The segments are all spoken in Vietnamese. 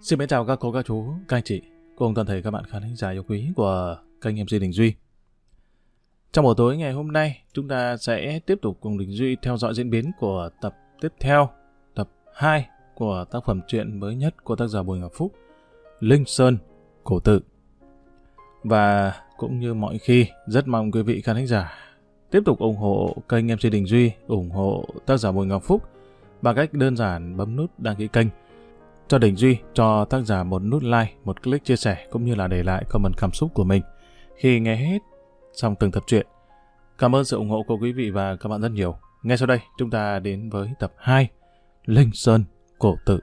Xin mến chào các cô, các chú, các anh chị, cùng toàn thể các bạn khán thính giả yêu quý của kênh MC Đình Duy. Trong buổi tối ngày hôm nay, chúng ta sẽ tiếp tục cùng Đình Duy theo dõi diễn biến của tập tiếp theo, tập 2 của tác phẩm truyện mới nhất của tác giả Bùi Ngọc Phúc, Linh Sơn Cổ Tự. Và cũng như mọi khi, rất mong quý vị khán thính giả tiếp tục ủng hộ kênh MC Đình Duy, ủng hộ tác giả Bùi Ngọc Phúc bằng cách đơn giản bấm nút đăng ký kênh, cho Đình Duy, cho tác giả một nút like, một click chia sẻ, cũng như là để lại comment cảm xúc của mình khi nghe hết xong từng tập truyện. Cảm ơn sự ủng hộ của quý vị và các bạn rất nhiều. Ngay sau đây, chúng ta đến với tập 2, Linh Sơn Cổ Tự.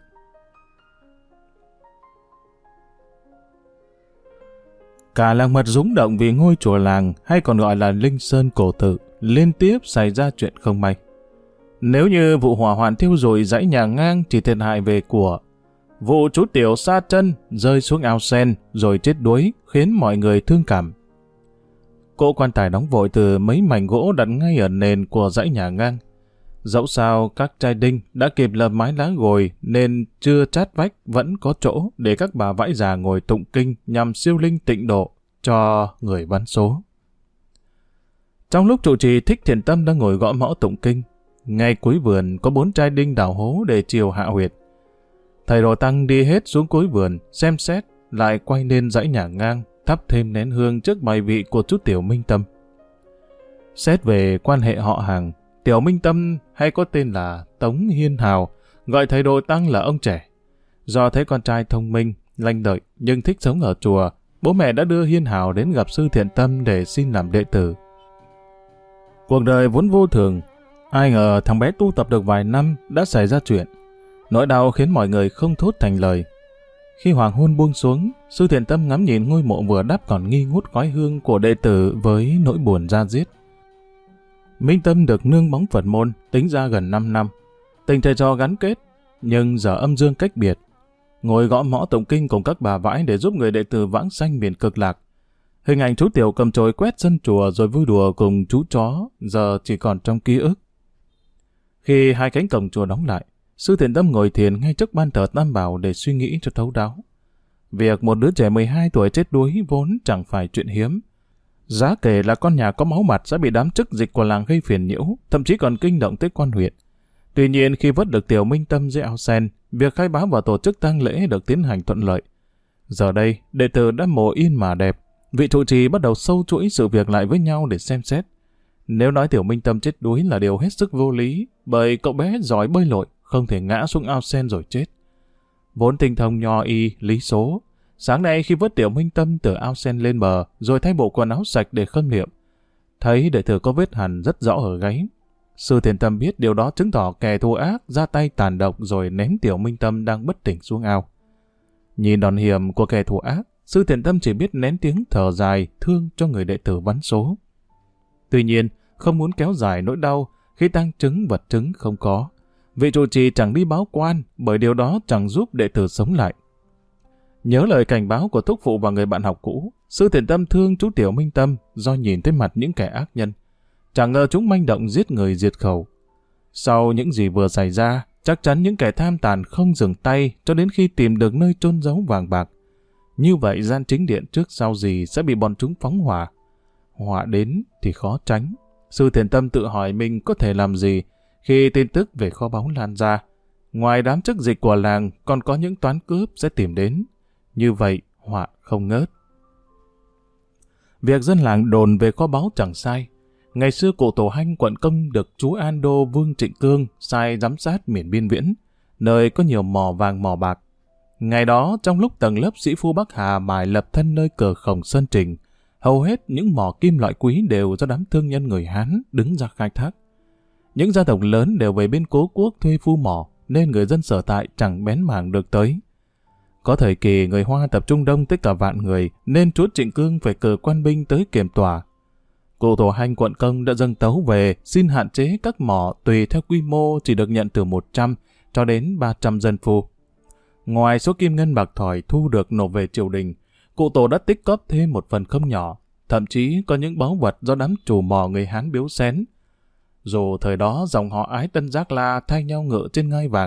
Cả làng mật rúng động vì ngôi chùa làng, hay còn gọi là Linh Sơn Cổ Tự, liên tiếp xảy ra chuyện không may. Nếu như vụ hỏa hoạn thiêu rụi dãy nhà ngang chỉ thiệt hại về của, vụ chú Tiểu sa chân rơi xuống ao sen rồi chết đuối khiến mọi người thương cảm. Cỗ quan tài đóng vội từ mấy mảnh gỗ đặt ngay ở nền của dãy nhà ngang. Dẫu sao các trai đinh đã kịp lập mái lá gồi nên chưa chát vách vẫn có chỗ để các bà vãi già ngồi tụng kinh nhằm siêu linh tịnh độ cho người vắn số. Trong lúc trụ trì Thích Thiện Tâm đang ngồi gõ mõ tụng kinh, ngay cuối vườn có 4 trai đinh đào hố để chiều hạ huyệt. Thầy Đồ Tăng đi hết xuống cuối vườn, xem xét, lại quay lên dãy nhà ngang, thắp thêm nén hương trước bài vị của chú Tiểu Minh Tâm. Xét về quan hệ họ hàng, Tiểu Minh Tâm hay có tên là Tống Hiên Hào, gọi thầy Đồ Tăng là ông trẻ. Do thấy con trai thông minh, lanh lợi nhưng thích sống ở chùa, bố mẹ đã đưa Hiên Hào đến gặp sư Thiện Tâm để xin làm đệ tử. Cuộc đời vốn vô thường, ai ngờ thằng bé tu tập được vài năm đã xảy ra chuyện. Nỗi đau khiến mọi người không thốt thành lời. Khi hoàng hôn buông xuống, sư Thiện Tâm ngắm nhìn ngôi mộ vừa đắp còn nghi ngút khói hương của đệ tử với nỗi buồn da diết. Minh Tâm được nương bóng Phật môn tính ra gần 5 năm. Tình thầy trò gắn kết, nhưng giờ âm dương cách biệt. Ngồi gõ mõ tụng kinh cùng các bà vãi để giúp người đệ tử vãng sanh miền cực lạc. Hình ảnh chú Tiểu cầm chổi quét sân chùa rồi vui đùa cùng chú chó giờ chỉ còn trong ký ức. Khi hai cánh cổng chùa đóng lại, sư Thiện Tâm ngồi thiền ngay trước ban thờ Tam Bảo để suy nghĩ cho thấu đáo. Việc một đứa trẻ 12 tuổi chết đuối vốn chẳng phải chuyện hiếm. Giá kể là con nhà có máu mặt sẽ bị đám chức dịch của làng gây phiền nhiễu, thậm chí còn kinh động tới quan huyện. Tuy nhiên khi vớt được Tiểu Minh Tâm dưới ao sen, việc khai báo và tổ chức tang lễ được tiến hành thuận lợi. Giờ đây, đệ tử đã mồ yên mà đẹp, vị trụ trì bắt đầu sâu chuỗi sự việc lại với nhau để xem xét. Nếu nói Tiểu Minh Tâm chết đuối là điều hết sức vô lý, bởi cậu bé giỏi bơi lội, không thể ngã xuống ao sen rồi chết. Vốn tinh thông nho y, lý số, sáng nay khi vớt Tiểu Minh Tâm từ ao sen lên bờ, rồi thay bộ quần áo sạch để khâm niệm, thấy đệ tử có vết hằn rất rõ ở gáy. Sư Thiện Tâm biết điều đó chứng tỏ kẻ thù ác ra tay tàn độc rồi ném Tiểu Minh Tâm đang bất tỉnh xuống ao. Nhìn đòn hiểm của kẻ thù ác, sư Thiện Tâm chỉ biết nén tiếng thở dài thương cho người đệ tử vắn số. Tuy nhiên, không muốn kéo dài nỗi đau khi tang chứng vật chứng không có. Vị trụ trì chẳng đi báo quan bởi điều đó chẳng giúp đệ tử sống lại. Nhớ lời cảnh báo của thúc phụ và người bạn học cũ, sư Thiện Tâm thương chú Tiểu Minh Tâm do nhìn thấy mặt những kẻ ác nhân. Chẳng ngờ chúng manh động giết người diệt khẩu. Sau những gì vừa xảy ra, chắc chắn những kẻ tham tàn không dừng tay cho đến khi tìm được nơi chôn giấu vàng bạc. Như vậy gian chính điện trước sau gì sẽ bị bọn chúng phóng hỏa. Họa đến thì khó tránh. Sư Thiện Tâm tự hỏi mình có thể làm gì khi tin tức về kho báu lan ra. Ngoài đám chức dịch của làng còn có những toán cướp sẽ tìm đến. Như vậy họa không ngớt. Việc dân làng đồn về kho báu chẳng sai. Ngày xưa cụ Tổ Hanh quận Công được chú An Đô Vương Trịnh Cương sai giám sát miền biên viễn, nơi có nhiều mỏ vàng mỏ bạc. Ngày đó trong lúc tầng lớp sĩ phu Bắc Hà mài lập thân nơi cờ Khổng Sơn Trình, hầu hết những mỏ kim loại quý đều do đám thương nhân người Hán đứng ra khai thác. Những gia tộc lớn đều về bên Cố Quốc thuê phu mỏ, nên người dân sở tại chẳng bén mảng được tới. Có thời kỳ người Hoa tập trung đông tới cả vạn người, nên chúa Trịnh Cương phải cử quan binh tới kiểm tòa. Cụ Tổ Hanh quận Công đã dâng tấu về xin hạn chế các mỏ tùy theo quy mô chỉ được nhận từ 100 cho đến 300 dân phu. Ngoài số kim ngân bạc thỏi thu được nộp về triều đình, cụ Tổ đã tích cóp thêm một phần không nhỏ, thậm chí có những báu vật do đám chủ mỏ người Hán biếu xén. Dù thời đó dòng họ Ái Tân Giác La thay nhau ngựa trên ngai vàng,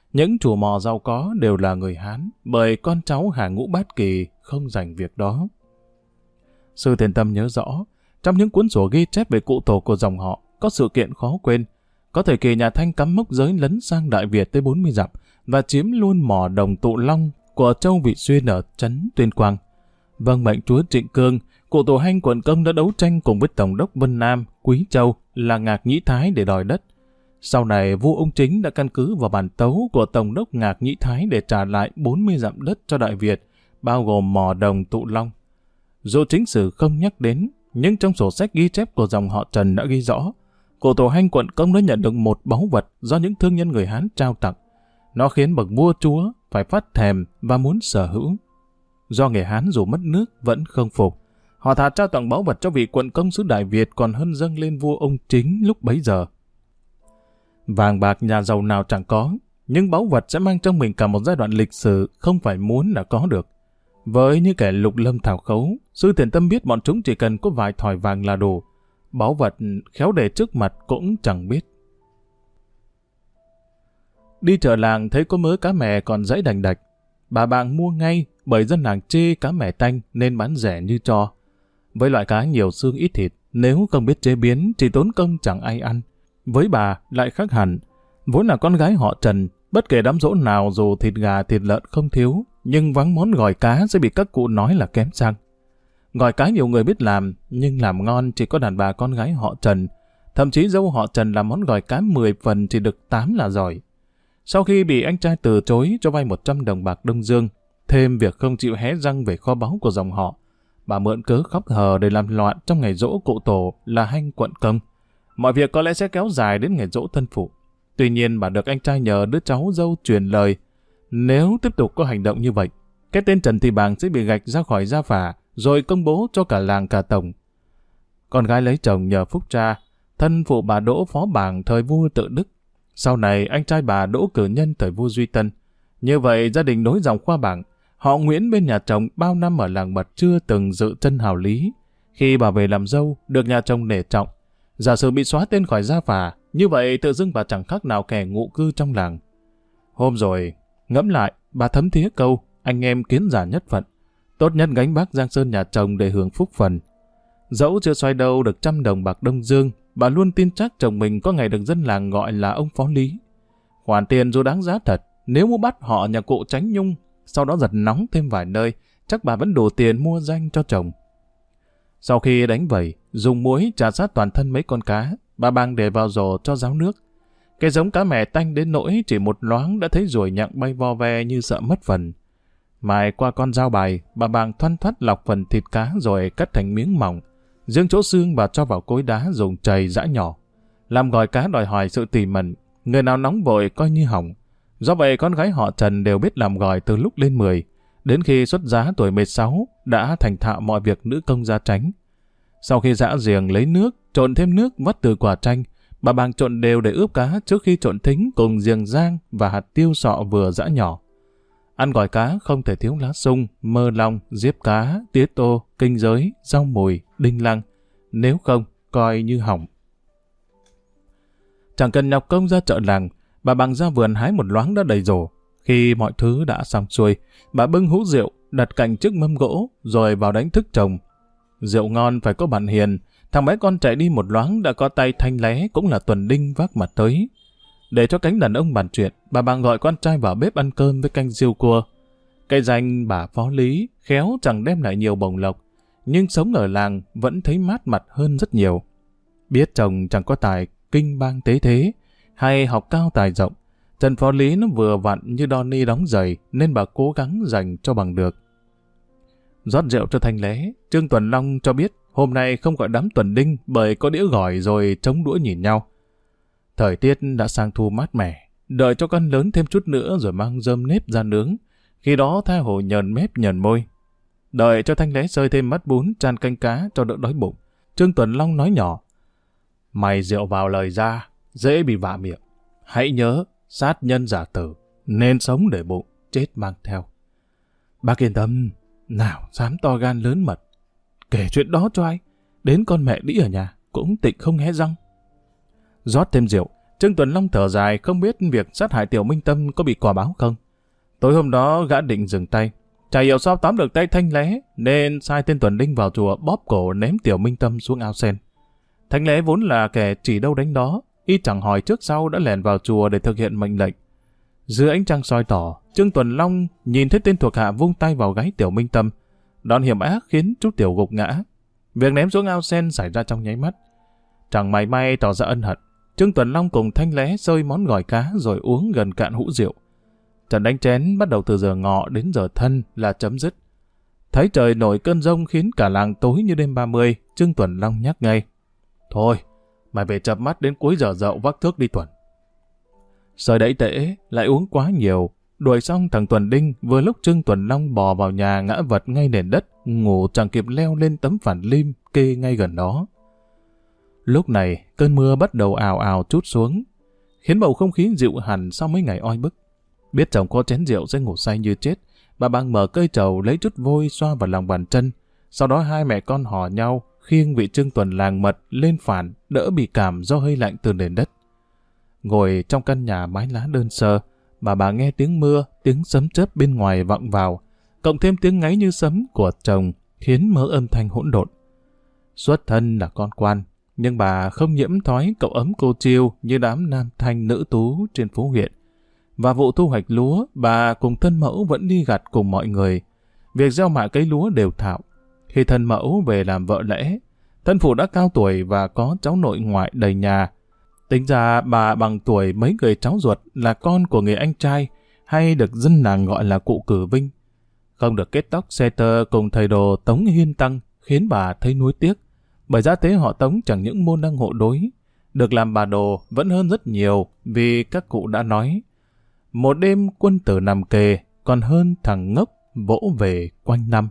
Những chủ mò giàu có đều là người Hán, bởi con cháu hàng Ngũ Bát Kỳ không rành việc đó. Sư Thiền Tâm nhớ rõ, trong những cuốn sổ ghi chép về cụ tổ của dòng họ, có sự kiện khó quên. Có thời kỳ nhà Thanh cắm mốc giới lấn sang Đại Việt tới 40 dặm và chiếm luôn mỏ đồng Tụ Long của Châu Vị Xuyên ở trấn Tuyên Quang. Vâng mệnh chúa Trịnh Cương, cụ tổ Hanh quận Công đã đấu tranh cùng với tổng đốc Vân Nam, Quý Châu là Ngạc Nhĩ Thái để đòi đất. Sau này, vua Ung Chính đã căn cứ vào bản tấu của tổng đốc Ngạc Nhĩ Thái để trả lại 40 dặm đất cho Đại Việt, bao gồm mỏ đồng Tụ Long. Dù chính sử không nhắc đến, nhưng trong sổ sách ghi chép của dòng họ Trần đã ghi rõ, cụ tổ Hanh quận Công đã nhận được một báu vật do những thương nhân người Hán trao tặng. Nó khiến bậc vua chúa phải phát thèm và muốn sở hữu. Do người Hán dù mất nước vẫn không phục, họ thà trao tặng báu vật cho vị quận công xứ Đại Việt còn hơn dâng lên vua Ung Chính lúc bấy giờ. Vàng bạc nhà giàu nào chẳng có, nhưng báu vật sẽ mang trong mình cả một giai đoạn lịch sử không phải muốn là có được. Với những kẻ lục lâm thảo khấu, Sư Thiền Tâm biết bọn chúng chỉ cần có vài thỏi vàng là đủ. Báu vật khéo để trước mặt cũng chẳng biết. Đi chợ làng thấy có mớ cá mè còn dãy đành đạch. Bà bạn mua ngay bởi dân làng chê cá mè tanh nên bán rẻ như tro. Với loại cá nhiều xương ít thịt, nếu không biết chế biến chỉ tốn công chẳng ai ăn. Với bà lại khác hẳn. Vốn là con gái họ Trần, bất kể đám dỗ nào dù thịt gà thịt lợn không thiếu, nhưng vắng món gỏi cá sẽ bị các cụ nói là kém sang. Gỏi cá nhiều người biết làm, nhưng làm ngon chỉ có đàn bà con gái họ Trần. Thậm chí dâu họ Trần làm món gỏi cá 10 phần chỉ được 8 là giỏi. Sau khi bị anh trai từ chối cho vay 100 đồng bạc Đông Dương, thêm việc không chịu hé răng về kho báu của dòng họ, bà mượn cớ khóc hờ để làm loạn trong ngày giỗ cụ tổ là Hanh quận Công. Mọi việc có lẽ sẽ kéo dài đến ngày giỗ thân phụ. Tuy nhiên bà được anh trai nhờ đứa cháu dâu truyền lời, nếu tiếp tục có hành động như vậy, cái tên Trần Thị Bàng sẽ bị gạch ra khỏi gia phả, rồi công bố cho cả làng cả tổng. Con gái lấy chồng nhờ phúc cha, thân phụ bà Đỗ phó bảng thời vua Tự Đức. Sau này anh trai bà Đỗ cử nhân thời vua Duy Tân. Như vậy gia đình nối dòng khoa bảng, họ Nguyễn bên nhà chồng bao năm ở làng Mật chưa từng dự chân hào lý. Khi bà về làm dâu, được nhà chồng nể trọng. Giả sử bị xóa tên khỏi gia phả, như vậy tự dưng bà chẳng khác nào kẻ ngụ cư trong làng. Hôm rồi, ngẫm lại, bà thấm thía câu, anh em kiến giả nhất phận. Tốt nhất gánh bác Giang Sơn nhà chồng để hưởng phúc phần. Dẫu chưa xoay đâu được 100 đồng bạc Đông Dương, bà luôn tin chắc chồng mình có ngày được dân làng gọi là ông Phó Lý. Khoản tiền dù đáng giá thật, nếu muốn bắt họ nhà cụ Tránh Nhung, sau đó giật nóng thêm vài nơi, chắc bà vẫn đủ tiền mua danh cho chồng. Sau khi đánh vẩy, dùng muối trà sát toàn thân mấy con cá, bà Bàng để vào rổ cho ráo nước. Cái giống cá mè tanh đến nỗi chỉ một loáng đã thấy ruồi nhặng bay vo ve như sợ mất phần. Mài qua con dao bài, bà Bàng thoăn thoắt lọc phần thịt cá rồi cắt thành miếng mỏng. Riêng chỗ xương bà cho vào cối đá dùng chày giã nhỏ. Làm gỏi cá đòi hỏi sự tỉ mẩn, người nào nóng vội coi như hỏng. Do vậy con gái họ Trần đều biết làm gỏi từ lúc lên 10. Đến khi xuất giá tuổi 16 đã thành thạo mọi việc nữ công gia tránh. Sau khi giã giềng lấy nước, trộn thêm nước vắt từ quả chanh, bà Bàng trộn đều để ướp cá trước khi trộn thính cùng giềng rang và hạt tiêu sọ vừa giã nhỏ. Ăn gỏi cá không thể thiếu lá sung, mơ long, diếp cá, tía tô, kinh giới, rau mùi, đinh lăng. Nếu không, coi như hỏng. Chẳng cần nhọc công ra chợ làng, bà Bàng ra vườn hái một loáng đã đầy rổ. Khi mọi thứ đã xong xuôi, bà bưng hũ rượu, đặt cạnh chiếc mâm gỗ, rồi vào đánh thức chồng. Rượu ngon phải có bạn hiền, thằng bé con chạy đi một loáng đã có tay thanh lé cũng là tuần đinh vác mặt tới. Để cho cánh đàn ông bàn chuyện, bà Bàng gọi con trai vào bếp ăn cơm với canh riêu cua. Cái danh bà Phó Lý khéo chẳng đem lại nhiều bổng lộc, nhưng sống ở làng vẫn thấy mát mặt hơn rất nhiều. Biết chồng chẳng có tài kinh bang tế thế, hay học cao tài rộng, Trần Phó Lý nó vừa vặn như Donny đóng giày nên bà cố gắng dành cho bằng được. Rót rượu cho thanh lé, Trương Tuần Long cho biết hôm nay không gọi đám tuần đinh bởi có đĩa gỏi rồi chống đũa nhìn nhau. Thời tiết đã sang thu mát mẻ, đợi cho con lớn thêm chút nữa rồi mang rơm nếp ra nướng, khi đó tha hồ nhờn mép nhờn môi. Đợi cho thanh lé sơi thêm bát bún chan canh cá cho đỡ đói bụng, Trương Tuần Long nói nhỏ: "Mày rượu vào lời ra, dễ bị vạ miệng. Hãy nhớ, sát nhân giả tử, nên sống để bụng, chết mang theo." "Bác yên tâm, nào dám to gan lớn mật, kể chuyện đó cho ai, đến con mẹ đĩ ở nhà cũng tịnh không hé răng." Rót thêm rượu, Trương Tuần Long thở dài, không biết việc sát hại Tiểu Minh Tâm có bị quả báo không. Tối hôm đó gã định dừng tay, chả hiểu sao tóm được tay Thanh Lé, nên sai tên Tuần Đinh vào chùa bóp cổ ném Tiểu Minh Tâm xuống ao sen. Thanh Lé vốn là kẻ chỉ đâu đánh đó, y chẳng hỏi trước sau đã lẻn vào chùa để thực hiện mệnh lệnh. Dưới ánh trăng soi tỏ, Trương Tuần Long nhìn thấy tên thuộc hạ vung tay vào gáy Tiểu Minh Tâm. Đòn hiểm ác khiến chú Tiểu gục ngã. Việc ném xuống ao sen xảy ra trong nháy mắt. Chẳng mảy may tỏ ra ân hận, Trương Tuần Long cùng Thanh Lé xơi món gỏi cá rồi uống gần cạn hũ rượu. Trận đánh chén bắt đầu từ giờ ngọ đến giờ thân là chấm dứt. Thấy trời nổi cơn giông khiến cả làng tối như đêm 30, Trương Tuần Long nhắc ngay: "Thôi, mày về chập mắt đến cuối giờ dậu vác thước đi Tuần." Sợi đẩy tễ, lại uống quá nhiều. Đuổi xong thằng Tuần Đinh, vừa lúc Trương Tuần Long bò vào nhà ngã vật ngay nền đất, ngủ chẳng kịp leo lên tấm phản lim kê ngay gần đó. Lúc này, cơn mưa bắt đầu ào ào trút xuống, khiến bầu không khí dịu hẳn sau mấy ngày oi bức. Biết chồng có chén rượu sẽ ngủ say như chết, bà Bằng mở cây trầu lấy chút vôi xoa vào lòng bàn chân. Sau đó hai mẹ con hò nhau, khiêng vị Trương Tuần làng mật lên phản, đỡ bị cảm do hơi lạnh từ nền đất. Ngồi trong căn nhà mái lá đơn sơ, bà nghe tiếng mưa, tiếng sấm chớp bên ngoài vọng vào, cộng thêm tiếng ngáy như sấm của chồng, khiến mớ âm thanh hỗn độn. Xuất thân là con quan, nhưng bà không nhiễm thói cậu ấm cô chiêu như đám nam thanh nữ tú trên phố huyện. Và vụ thu hoạch lúa, bà cùng thân mẫu vẫn đi gặt cùng mọi người. Việc gieo mạ cấy lúa đều thạo. Khi thân mẫu về làm vợ lẽ, thân phụ đã cao tuổi và có cháu nội ngoại đầy nhà. Tính ra bà bằng tuổi mấy người cháu ruột là con của người anh trai, hay được dân làng gọi là cụ Cử Vinh. Không được kết tóc xe tơ cùng thầy đồ Tống Hiên Tăng khiến bà thấy nuối tiếc, bởi gia thế họ Tống chẳng những môn đăng hộ đối, được làm bà đồ vẫn hơn rất nhiều, vì các cụ đã nói: "Một đêm quân tử nằm kề, còn hơn thằng ngốc vỗ về quanh năm."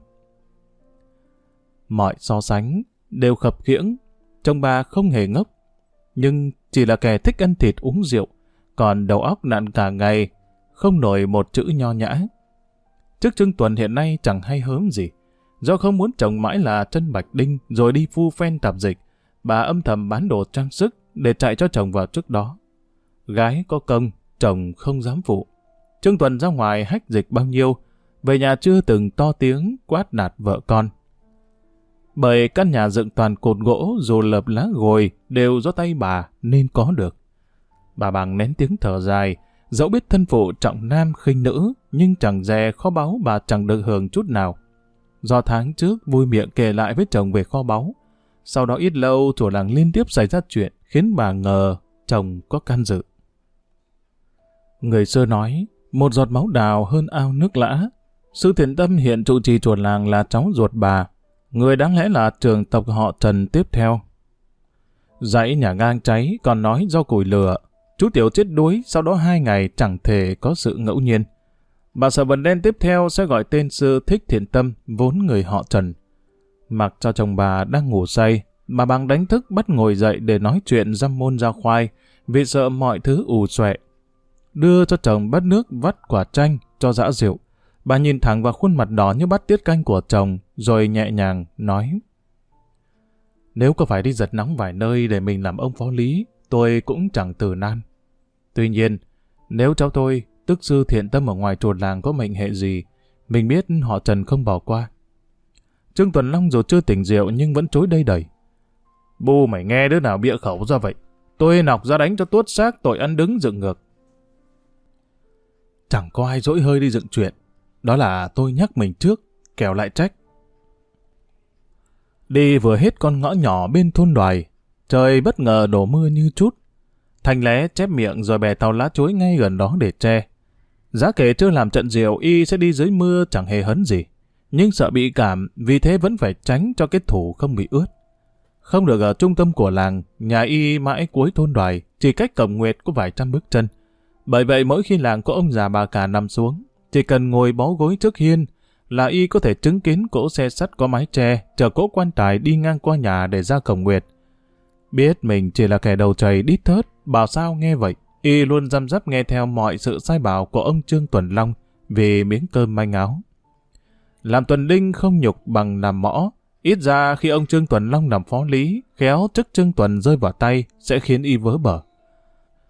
Mọi so sánh đều khập khiễng, chồng bà không hề ngốc, nhưng chỉ là kẻ thích ăn thịt uống rượu, còn đầu óc nặn cả ngày, không nổi một chữ nho nhã. Trước Trương Tuần hiện nay chẳng hay hớm gì, do không muốn chồng mãi là chân bạch đinh rồi đi phu phen tạp dịch, bà âm thầm bán đồ trang sức để chạy cho chồng vào trước đó. Gái có công, chồng không dám phụ. Trương Tuần ra ngoài hách dịch bao nhiêu, về nhà chưa từng to tiếng quát nạt vợ con. Bởi căn nhà dựng toàn cột gỗ dù lợp lá gồi đều do tay bà nên có được. Bà Bằng nén tiếng thở dài, dẫu biết thân phụ trọng nam khinh nữ, nhưng chẳng dè kho báu bà chẳng được hưởng chút nào. Do tháng trước vui miệng kể lại với chồng về kho báu, sau đó ít lâu chùa làng liên tiếp xảy ra chuyện khiến bà ngờ chồng có can dự. Người xưa nói, một giọt máu đào hơn ao nước lã. Sư Thiện Tâm hiện trụ trì chùa làng là cháu ruột bà, người đáng lẽ là trưởng tộc họ Trần tiếp theo. Dãy nhà ngang cháy còn nói do củi lửa, chú Tiểu chết đuối sau đó 2 ngày chẳng thể có sự ngẫu nhiên. Bà sợ vần đen tiếp theo sẽ gọi tên sư Thích Thiện Tâm, vốn người họ Trần. Mặc cho chồng bà đang ngủ say, bà Bằng đánh thức bắt ngồi dậy để nói chuyện dăm môn dao khoai, vì sợ mọi thứ ù xoẹ. Đưa cho chồng bát nước vắt quả chanh cho dã rượu. Bà nhìn thẳng vào khuôn mặt đỏ như bát tiết canh của chồng, rồi nhẹ nhàng nói: "Nếu có phải đi giật nóng vài nơi để mình làm ông phó lý, tôi cũng chẳng từ nan. Tuy nhiên, nếu cháu tôi, tức sư Thiện Tâm ở ngoài chùa làng có mệnh hệ gì, mình biết họ Trần không bỏ qua." Trương Tuần Long dù chưa tỉnh rượu nhưng vẫn chối đây đẩy: "Bu mày nghe đứa nào bịa khẩu ra vậy? Tôi nọc ra đánh cho tuốt xác tội ăn đứng dựng ngược." Chẳng có ai dỗi hơi đi dựng chuyện. Đó là tôi nhắc mình trước, kẻo lại trách. Đi vừa hết con ngõ nhỏ bên thôn Đoài, trời bất ngờ đổ mưa như trút. Thanh Lé chép miệng rồi bè tàu lá chuối ngay gần đó để che. Giá kể chưa làm trận diều y sẽ đi dưới mưa chẳng hề hấn gì, nhưng sợ bị cảm, vì thế vẫn phải tránh cho cái thủ không bị ướt. Không được ở trung tâm của làng, nhà y mãi cuối thôn Đoài, chỉ cách Cổng Nguyệt có vài trăm bước chân. Bởi vậy mỗi khi làng có ông già bà cả nằm xuống, chỉ cần ngồi bó gối trước hiên là y có thể chứng kiến cỗ xe sắt có mái che chở cỗ quan tài đi ngang qua nhà để ra Cổng Nguyệt. Biết mình chỉ là kẻ đầu chày đít thớt, bảo sao nghe vậy, y luôn răm rắp nghe theo mọi sự sai bảo của ông Trương Tuần Long vì miếng cơm manh áo. Làm tuần đinh không nhục bằng làm mõ, ít ra khi ông Trương Tuần Long làm phó lý, khéo chức Trương Tuần rơi vào tay sẽ khiến y vớ bở.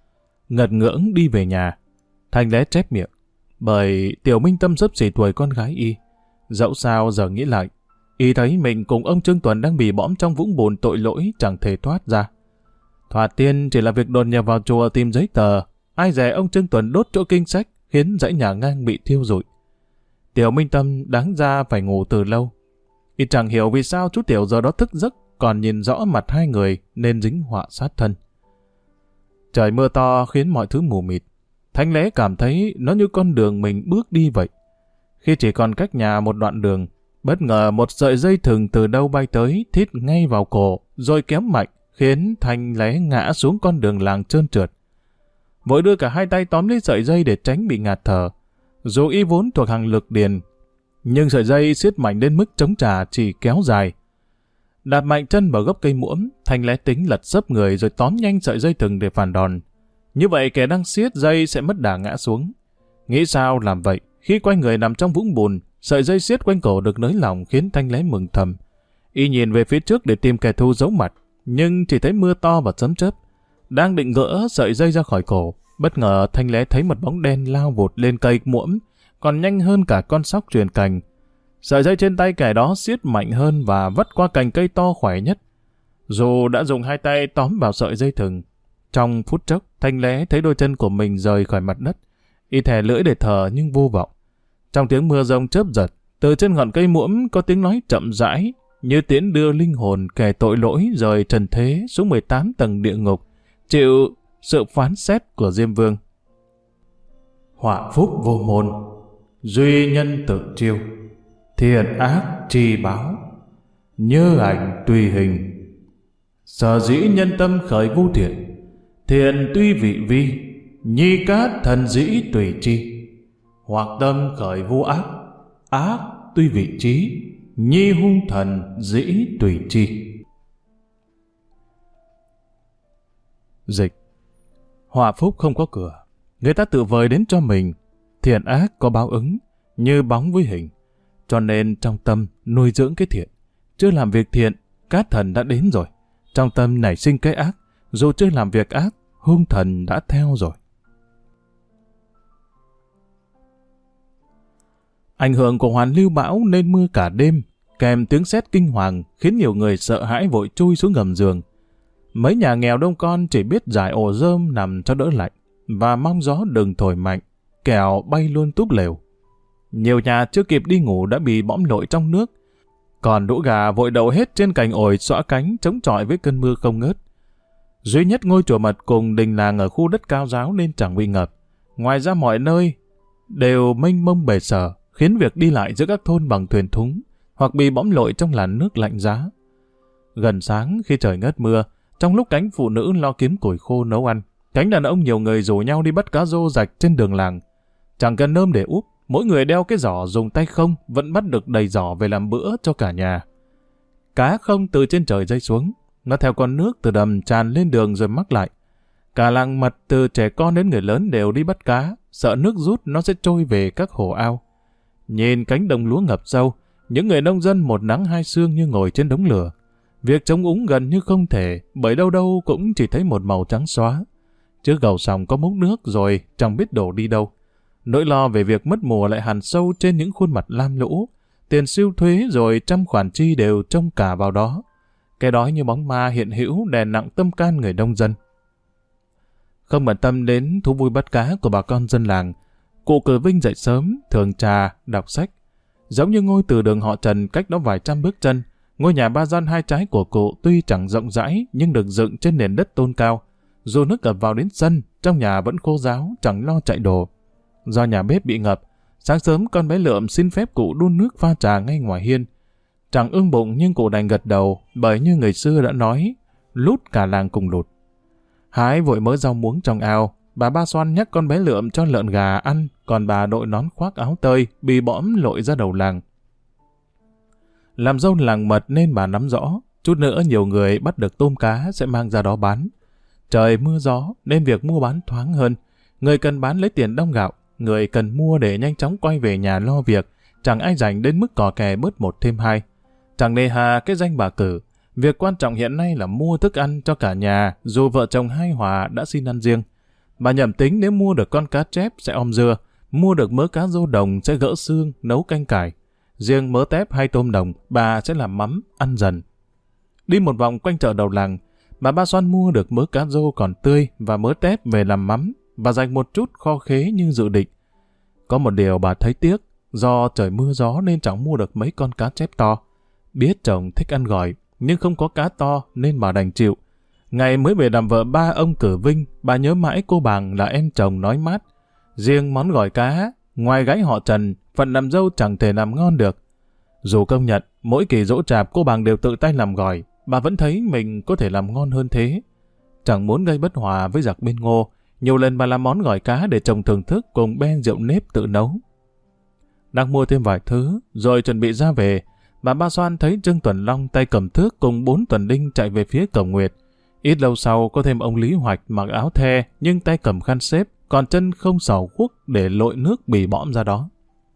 ngật ngưỡng đi về nhà. Thanh Lé chép miệng, bởi Tiểu Minh Tâm xấp xỉ tuổi con gái y. Dẫu sao giờ nghĩ lại, y thấy mình cùng ông Trương Tuần đang bị bõm trong vũng bùn tội lỗi chẳng thể thoát ra. Thoạt tiên chỉ là việc đột nhập vào chùa tìm giấy tờ, ai dè ông Trương Tuần đốt chỗ kinh sách khiến dãy nhà ngang bị thiêu rụi. Tiểu Minh Tâm đáng ra phải ngủ từ lâu. Y chẳng hiểu vì sao chú Tiểu giờ đó thức giấc còn nhìn rõ mặt hai người nên dính họa sát thân. Trời mưa to khiến mọi thứ mù mịt. Thanh Lé cảm thấy nó như con đường mình bước đi vậy. Khi chỉ còn cách nhà một đoạn đường, bất ngờ một sợi dây thừng từ đâu bay tới thít ngay vào cổ rồi kéo mạnh khiến Thanh Lé ngã xuống con đường làng trơn trượt. Vội đưa cả hai tay tóm lấy sợi dây để tránh bị ngạt thở. Dù y vốn thuộc hàng lực điền, nhưng sợi dây siết mạnh đến mức chống trả chỉ kéo dài. Đạp mạnh chân vào gốc cây muỗng, Thanh Lé tính lật sấp người rồi tóm nhanh sợi dây thừng để phản đòn. Như vậy kẻ đang siết dây sẽ mất đà ngã xuống. Nghĩ sao làm vậy, khi quay người nằm trong vũng bùn, sợi dây siết quanh cổ được nới lỏng khiến Thanh Lé mừng thầm. Y nhìn về phía trước để tìm kẻ thù giấu mặt, nhưng chỉ thấy mưa to và sấm chớp. Đang định gỡ sợi dây ra khỏi cổ, bất ngờ Thanh Lé thấy một bóng đen lao vụt lên cây muỗng, còn nhanh hơn cả con sóc truyền cành. Sợi dây trên tay kẻ đó siết mạnh hơn và vắt qua cành cây to khỏe nhất. Dù đã dùng hai tay tóm vào sợi dây thừng, trong phút chốc Thanh Lé thấy đôi chân của mình rời khỏi mặt đất. Y thè lưỡi để thở nhưng vô vọng. Trong tiếng mưa rông chớp giật, từ trên ngọn cây muỗng có tiếng nói chậm rãi, như tiễn đưa linh hồn kẻ tội lỗi rời trần thế xuống 18 tầng địa ngục, chịu sự phán xét của Diêm Vương. Họa phúc vô môn, duy nhân tự chiêu, thiện ác chi báo, nhớ ảnh tùy hình. Sở dĩ nhân tâm khởi vô thiện, thiện tuy vị vi, nhi cát thần dĩ tùy chi. Hoặc tâm khởi vô ác, ác tuy vị trí, nhi hung thần dĩ tùy chi. Dịch: họa phúc không có cửa, người ta tự vời đến cho mình. Thiện ác có báo ứng, như bóng với hình. Cho nên trong tâm nuôi dưỡng cái thiện. Chưa làm việc thiện, cát thần đã đến rồi. Trong tâm nảy sinh cái ác, dù chưa làm việc ác, hung thần đã theo rồi. Ảnh hưởng của hoàn lưu bão nên mưa cả đêm, kèm tiếng sét kinh hoàng khiến nhiều người sợ hãi vội chui xuống gầm giường. Mấy nhà nghèo đông con chỉ biết rải ổ rơm nằm cho đỡ lạnh và mong gió đừng thổi mạnh, kẻo bay luôn túp lều. Nhiều nhà chưa kịp đi ngủ đã bị bõm lội trong nước, còn đũ gà vội đậu hết trên cành ổi xõa cánh chống chọi với cơn mưa không ngớt. Duy nhất ngôi chùa Mật cùng đình làng ở khu đất cao ráo nên chẳng bị ngập. Ngoài ra mọi nơi đều mênh mông bể sở, khiến việc đi lại giữa các thôn bằng thuyền thúng hoặc bị bõm lội trong làn nước lạnh giá. Gần sáng khi trời ngớt mưa, trong lúc cánh phụ nữ lo kiếm củi khô nấu ăn, cánh đàn ông nhiều người rủ nhau đi bắt cá rô rạch trên đường làng. Chẳng cần nơm để úp, mỗi người đeo cái giỏ dùng tay không vẫn bắt được đầy giỏ về làm bữa cho cả nhà. Cá không từ trên trời rơi xuống, nó theo con nước từ đầm tràn lên đường rồi mắc lại. Cả làng Mật từ trẻ con đến người lớn đều đi bắt cá, sợ nước rút nó sẽ trôi về các hồ ao. Nhìn cánh đồng lúa ngập sâu, những người nông dân một nắng hai sương như ngồi trên đống lửa. Việc chống úng gần như không thể, bởi đâu đâu cũng chỉ thấy một màu trắng xóa. Chứ gầu sòng có múc nước rồi chẳng biết đổ đi đâu. Nỗi lo về việc mất mùa lại hằn sâu trên những khuôn mặt lam lũ. Tiền siêu thuế rồi trăm khoản chi đều trông cả vào đó. Cái đói như bóng ma hiện hữu đè nặng tâm can người nông dân. Không bận tâm đến thú vui bắt cá của bà con dân làng, cụ Cử Vinh dậy sớm, thường trà, đọc sách. Giống như ngôi từ đường họ Trần cách đó vài trăm bước chân, ngôi nhà ba gian hai trái của cụ tuy chẳng rộng rãi nhưng được dựng trên nền đất tôn cao. Dù nước ngập vào đến sân, trong nhà vẫn khô ráo, chẳng lo chạy đồ. Do nhà bếp bị ngập, sáng sớm con bé Lượm xin phép cụ đun nước pha trà ngay ngoài hiên. Chẳng ưng bụng nhưng cụ đành gật đầu, bởi như người xưa đã nói, lút cả làng cùng lụt. Hái vội mớ rau muống trong ao, bà Ba Xoan nhắc con bé Lượm cho lợn gà ăn, còn bà đội nón khoác áo tơi, bị bõm lội ra đầu làng. Làm dâu làng Mật nên bà nắm rõ, chút nữa nhiều người bắt được tôm cá sẽ mang ra đó bán. Trời mưa gió nên việc mua bán thoáng hơn, người cần bán lấy tiền đong gạo, người cần mua để nhanh chóng quay về nhà lo việc, chẳng ai rảnh đến mức cò kè bớt một thêm hai. Chẳng nề hà cái danh bà Cử, việc quan trọng hiện nay là mua thức ăn cho cả nhà, dù vợ chồng hai Hòa đã xin ăn riêng. Bà nhẩm tính nếu mua được con cá chép sẽ om dưa, mua được mớ cá rô đồng sẽ gỡ xương, nấu canh cải. Riêng mớ tép hay tôm đồng, bà sẽ làm mắm, ăn dần. Đi một vòng quanh chợ đầu làng, bà Ba Xoan mua được mớ cá rô còn tươi và mớ tép về làm mắm, và dành một chút kho khế như dự định. Có một điều bà thấy tiếc, do trời mưa gió nên chẳng mua được mấy con cá chép to. Biết chồng thích ăn gỏi, nhưng không có cá to nên bà đành chịu. Ngày mới về làm vợ ba ông Cử Vinh, bà nhớ mãi cô Bàng là em chồng nói mát. Riêng món gỏi cá, ngoài gái họ Trần, phận làm dâu chẳng thể làm ngon được. Dù công nhận, mỗi kỳ giỗ chạp cô Bàng đều tự tay làm gỏi, bà vẫn thấy mình có thể làm ngon hơn thế. Chẳng muốn gây bất hòa với giặc bên Ngô, nhiều lần bà làm món gỏi cá để chồng thưởng thức cùng ben rượu nếp tự nấu. Đang mua thêm vài thứ, rồi chuẩn bị ra về, bà Ba Xoan thấy Trương Tuần Long tay cầm thước cùng 4 tuần đinh chạy về phía cổng Nguyệt. Ít lâu sau có thêm ông Lý Hoạch mặc áo the nhưng tay cầm khăn xếp, còn chân không sầu khuốc để lội nước bì bõm ra đó.